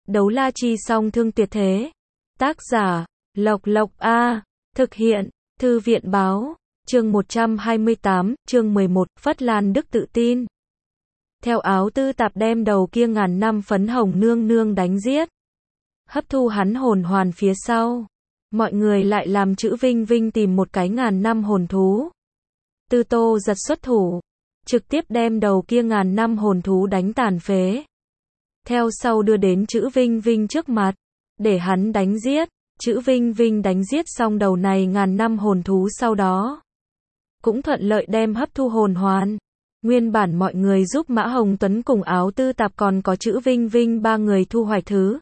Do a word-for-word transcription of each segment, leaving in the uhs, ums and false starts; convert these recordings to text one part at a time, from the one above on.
Đấu la chi song thương tuyệt thế. Tác giả, Lộc Lộc A. Thực hiện, Thư viện báo. Chương một trăm hai mươi tám, chương mười một, Phất Lan Đức tự tin. Theo áo tư tạp đem đầu kia ngàn năm phấn hồng nương nương đánh giết. Hấp thu hắn hồn hoàn phía sau. Mọi người lại làm chữ Vinh Vinh tìm một cái ngàn năm hồn thú. Tư Tô giật xuất thủ. Trực tiếp đem đầu kia ngàn năm hồn thú đánh tàn phế. Theo sau đưa đến chữ Vinh Vinh trước mặt. Để hắn đánh giết. Chữ Vinh Vinh đánh giết xong đầu này ngàn năm hồn thú sau đó. Cũng thuận lợi đem hấp thu hồn hoàn. Nguyên bản mọi người giúp Mã Hồng Tuấn cùng áo tư tạp còn có chữ Vinh Vinh ba người thu hoạch thứ.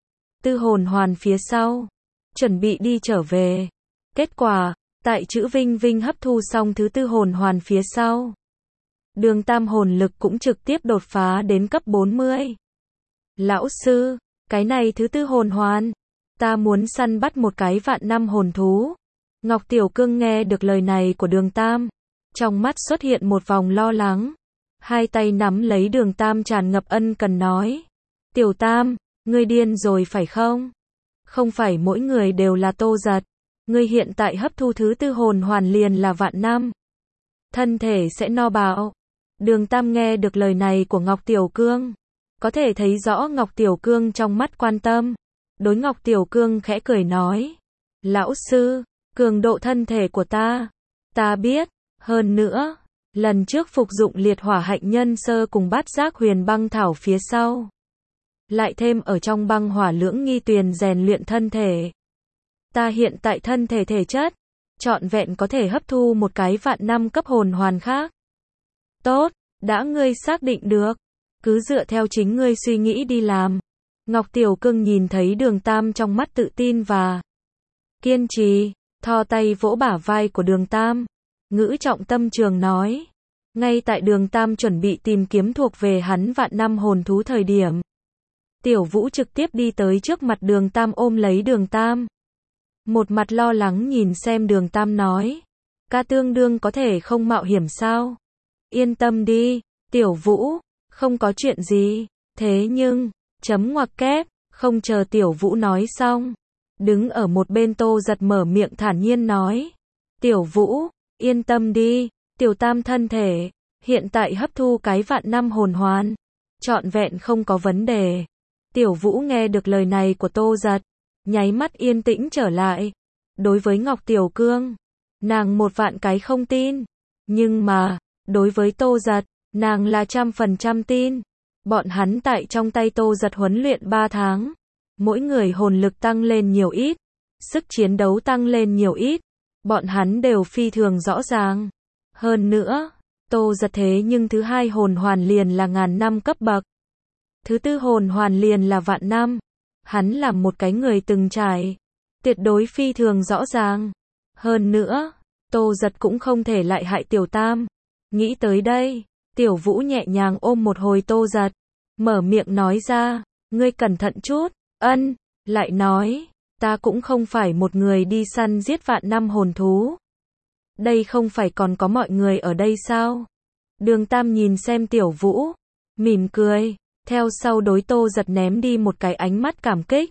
Tư hồn hoàn phía sau. Chuẩn bị đi trở về. Kết quả, tại chữ Vinh Vinh hấp thu xong thứ tư hồn hoàn phía sau. Đường tam hồn lực cũng trực tiếp đột phá đến cấp bốn mươi. Lão sư, cái này thứ tư hồn hoàn. Ta muốn săn bắt một cái vạn năm hồn thú. Ngọc Tiểu Cương nghe được lời này của đường tam. Trong mắt xuất hiện một vòng lo lắng. Hai tay nắm lấy đường tam tràn ngập ân cần nói. Tiểu tam, ngươi điên rồi phải không? Không phải mỗi người đều là Tô Giật. Ngươi hiện tại hấp thu thứ tư hồn hoàn liền là vạn năm. Thân thể sẽ no bạo. Đường tam nghe được lời này của Ngọc Tiểu Cương. Có thể thấy rõ Ngọc Tiểu Cương trong mắt quan tâm. Đối Ngọc Tiểu Cương khẽ cười nói. Lão sư, cường độ thân thể của ta. Ta biết. Hơn nữa, lần trước phục dụng liệt hỏa hạnh nhân sơ cùng bát giác huyền băng thảo phía sau. Lại thêm ở trong băng hỏa lưỡng nghi tuyền rèn luyện thân thể. Ta hiện tại thân thể thể chất. Trọn vẹn có thể hấp thu một cái vạn năm cấp hồn hoàn khác. Tốt, đã ngươi xác định được. Cứ dựa theo chính ngươi suy nghĩ đi làm. Ngọc Tiểu Cương nhìn thấy đường tam trong mắt tự tin và kiên trì, thò tay vỗ bả vai của đường tam. Ngữ trọng tâm trường nói. Ngay tại đường tam chuẩn bị tìm kiếm thuộc về hắn vạn năm hồn thú thời điểm. Tiểu Vũ trực tiếp đi tới trước mặt đường tam ôm lấy đường tam. Một mặt lo lắng nhìn xem đường tam nói. Ca tương đương có thể không mạo hiểm sao? Yên tâm đi, Tiểu Vũ, không có chuyện gì. Thế nhưng, chấm ngoặc kép, không chờ Tiểu Vũ nói xong. Đứng ở một bên Tô Giật mở miệng thản nhiên nói. Tiểu Vũ, yên tâm đi, Tiểu tam thân thể, hiện tại hấp thu cái vạn năm hồn hoàn. Trọn vẹn không có vấn đề. Tiểu Vũ nghe được lời này của Tô Giật. Nháy mắt yên tĩnh trở lại. Đối với Ngọc Tiểu Cương, nàng một vạn cái không tin. Nhưng mà, đối với Tô Giật, nàng là trăm phần trăm tin. Bọn hắn tại trong tay Tô Giật huấn luyện ba tháng. Mỗi người hồn lực tăng lên nhiều ít. Sức chiến đấu tăng lên nhiều ít. Bọn hắn đều phi thường rõ ràng. Hơn nữa, Tô Giật thế nhưng thứ hai hồn hoàn liền là ngàn năm cấp bậc. Thứ tư hồn hoàn liền là vạn năm. Hắn là một cái người từng trải. Tuyệt đối phi thường rõ ràng. Hơn nữa, Tô Giật cũng không thể lại hại Tiểu tam. Nghĩ tới đây, Tiểu Vũ nhẹ nhàng ôm một hồi Tô Giật. Mở miệng nói ra, ngươi cẩn thận chút. Ân, lại nói, ta cũng không phải một người đi săn giết vạn năm hồn thú. Đây không phải còn có mọi người ở đây sao? Đường tam nhìn xem Tiểu Vũ, mỉm cười. Theo sau đối Tô Giật ném đi một cái ánh mắt cảm kích.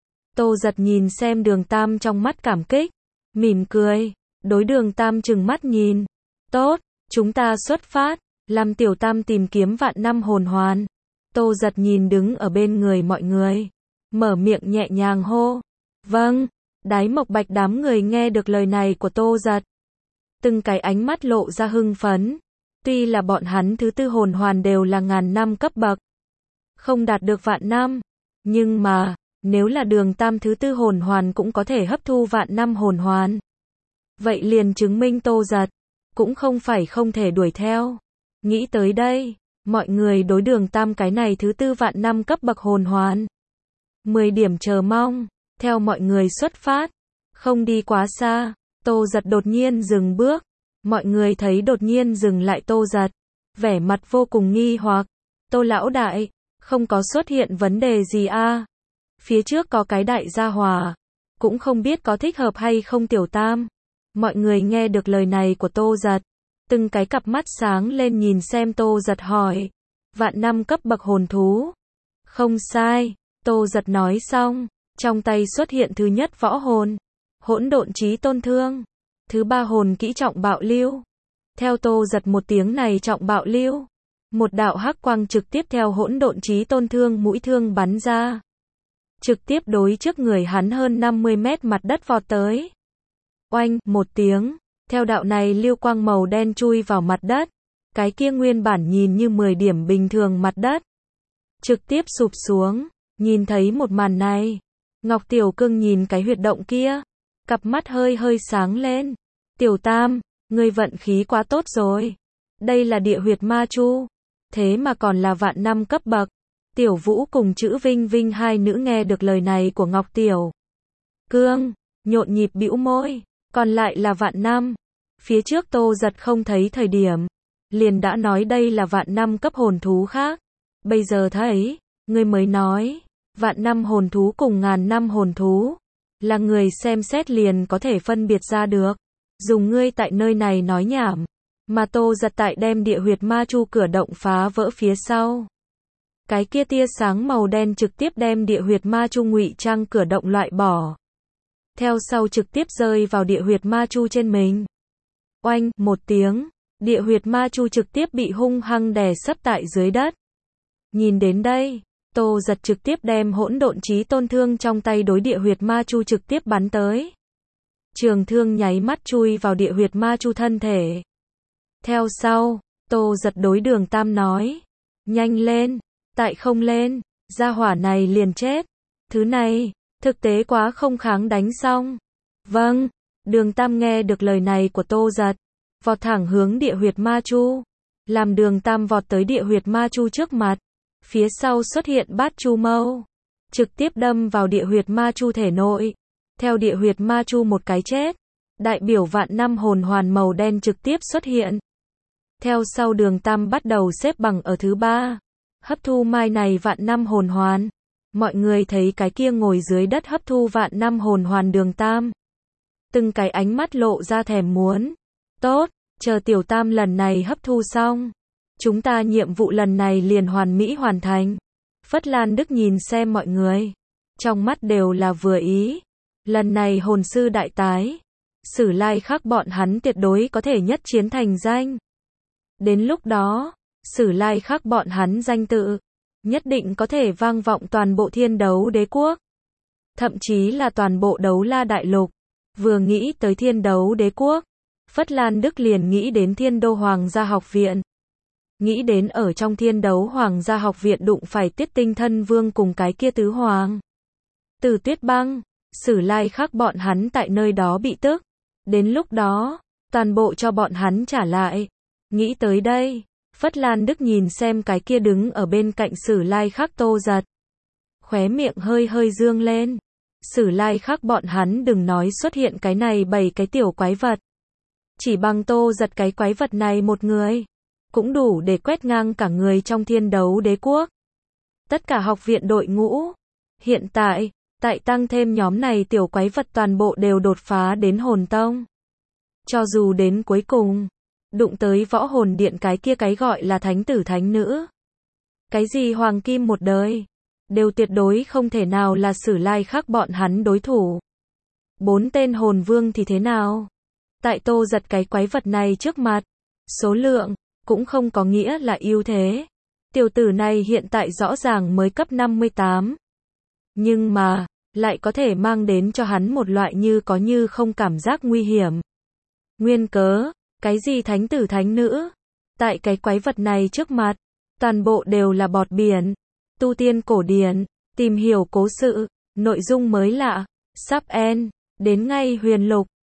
Tô Giật nhìn xem đường tam trong mắt cảm kích. Mỉm cười. Đối đường tam trừng mắt nhìn. Tốt, chúng ta xuất phát. Làm Tiểu tam tìm kiếm vạn năm hồn hoàn. Tô Giật nhìn đứng ở bên người mọi người. Mở miệng nhẹ nhàng hô. Vâng. Đái Mộc Bạch đám người nghe được lời này của Tô Giật. Từng cái ánh mắt lộ ra hưng phấn. Tuy là bọn hắn thứ tư hồn hoàn đều là ngàn năm cấp bậc. Không đạt được vạn năm. Nhưng mà, nếu là đường tam thứ tư hồn hoàn cũng có thể hấp thu vạn năm hồn hoàn. Vậy liền chứng minh Tô Giật cũng không phải không thể đuổi theo. Nghĩ tới đây, mọi người đối đường tam cái này thứ tư vạn năm cấp bậc hồn hoàn. mười điểm chờ mong, theo mọi người xuất phát. Không đi quá xa, Tô Giật đột nhiên dừng bước. Mọi người thấy đột nhiên dừng lại Tô Giật. Vẻ mặt vô cùng nghi hoặc. Tô lão đại, không có xuất hiện vấn đề gì a? À? Phía trước có cái đại gia hỏa. Cũng không biết có thích hợp hay không Tiểu tam. Mọi người nghe được lời này của Tô Giật. Từng cái cặp mắt sáng lên nhìn xem Tô Giật hỏi. Vạn năm cấp bậc hồn thú. Không sai. Tô Giật nói xong, trong tay xuất hiện thứ nhất võ hồn, hỗn độn chí tôn thương. Thứ ba hồn kỹ trọng bạo lưu. Theo Tô Giật một tiếng này trọng bạo lưu, một đạo hắc quang trực tiếp theo hỗn độn chí tôn thương mũi thương bắn ra. Trực tiếp đối trước người hắn hơn năm mươi mét mặt đất vọt tới. Oanh, một tiếng, theo đạo này lưu quang màu đen chui vào mặt đất. Cái kia nguyên bản nhìn như mười điểm bình thường mặt đất. Trực tiếp sụp xuống, nhìn thấy một màn này. Ngọc Tiểu Cương nhìn cái huyệt động kia, cặp mắt hơi hơi sáng lên. Tiểu Tam, ngươi vận khí quá tốt rồi. Đây là địa huyệt ma chu, thế mà còn là vạn năm cấp bậc. Tiểu Vũ cùng chữ Vinh Vinh hai nữ nghe được lời này của Ngọc Tiểu Cương, nhộn nhịp bĩu môi, còn lại là vạn năm. Phía trước Tô Giật không thấy thời điểm, liền đã nói đây là vạn năm cấp hồn thú khác. Bây giờ thấy, người mới nói, vạn năm hồn thú cùng ngàn năm hồn thú, là người xem xét liền có thể phân biệt ra được. Dùng ngươi tại nơi này nói nhảm, mà Tô Giật tại đem địa huyệt ma chu cửa động phá vỡ phía sau. Cái kia tia sáng màu đen trực tiếp đem địa huyệt ma chu ngụy trang cửa động loại bỏ. Theo sau trực tiếp rơi vào địa huyệt ma chu trên mình. Oanh, một tiếng, địa huyệt ma chu trực tiếp bị hung hăng đè sấp tại dưới đất. Nhìn đến đây, Tô Giật trực tiếp đem hỗn độn chí tôn thương trong tay đối địa huyệt ma chu trực tiếp bắn tới. Trường thương nháy mắt chui vào địa huyệt ma chu thân thể. Theo sau, Tô Giật đối Đường Tam nói, nhanh lên, tại không lên, gia hỏa này liền chết. Thứ này, thực tế quá không kháng đánh xong. Vâng, Đường Tam nghe được lời này của Tô Giật, vọt thẳng hướng địa huyệt ma chu. Làm Đường Tam vọt tới địa huyệt ma chu trước mặt, phía sau xuất hiện bát chu mâu, trực tiếp đâm vào địa huyệt ma chu thể nội. Theo địa huyệt ma chu một cái chết, đại biểu vạn năm hồn hoàn màu đen trực tiếp xuất hiện. Theo sau Đường Tam bắt đầu xếp bằng ở thứ ba, hấp thu mai này vạn năm hồn hoàn. Mọi người thấy cái kia ngồi dưới đất hấp thu vạn năm hồn hoàn Đường Tam, từng cái ánh mắt lộ ra thèm muốn. Tốt, chờ Tiểu Tam lần này hấp thu xong, chúng ta nhiệm vụ lần này liền hoàn mỹ hoàn thành. Phất Lan Đức nhìn xem mọi người, trong mắt đều là vừa ý. Lần này hồn sư đại tái, Sử Lai Khắc bọn hắn tuyệt đối có thể nhất chiến thành danh. Đến lúc đó, Sử Lai Khắc bọn hắn danh tự, nhất định có thể vang vọng toàn bộ Thiên Đấu Đế Quốc. Thậm chí là toàn bộ Đấu La Đại Lục. Vừa nghĩ tới Thiên Đấu Đế Quốc, Phất Lan Đức liền nghĩ đến Thiên Đô Hoàng gia học viện. Nghĩ đến ở trong Thiên Đấu Hoàng gia học viện đụng phải Tiết Tinh Thân Vương cùng cái kia tứ hoàng. Từ Tuyết Băng, Sử Lai Khắc bọn hắn tại nơi đó bị tức. Đến lúc đó, toàn bộ cho bọn hắn trả lại. Nghĩ tới đây, Phất Lan Đức nhìn xem cái kia đứng ở bên cạnh Sử Lai Khắc Tô Giật. Khóe miệng hơi hơi dương lên. Sử Lai Khắc bọn hắn đừng nói xuất hiện cái này bảy cái tiểu quái vật. Chỉ bằng Tô Giật cái quái vật này một người, cũng đủ để quét ngang cả người trong Thiên Đấu Đế Quốc. Tất cả học viện đội ngũ, hiện tại, tại tăng thêm nhóm này tiểu quái vật toàn bộ đều đột phá đến hồn tông. Cho dù đến cuối cùng, đụng tới võ hồn điện cái kia cái gọi là thánh tử thánh nữ. Cái gì hoàng kim một đời, đều tuyệt đối không thể nào là Sử Lai Khắc bọn hắn đối thủ. Bốn tên hồn vương thì thế nào? Tại Tô Giật cái quái vật này trước mặt, số lượng, cũng không có nghĩa là ưu thế. Tiểu tử này hiện tại rõ ràng mới cấp năm mươi tám. Nhưng mà, lại có thể mang đến cho hắn một loại như có như không cảm giác nguy hiểm. Nguyên cớ, cái gì thánh tử thánh nữ? Tại cái quái vật này trước mặt, toàn bộ đều là bọt biển. Tu tiên cổ điển, tìm hiểu cố sự, nội dung mới lạ, sắp end, đến ngay huyền lục.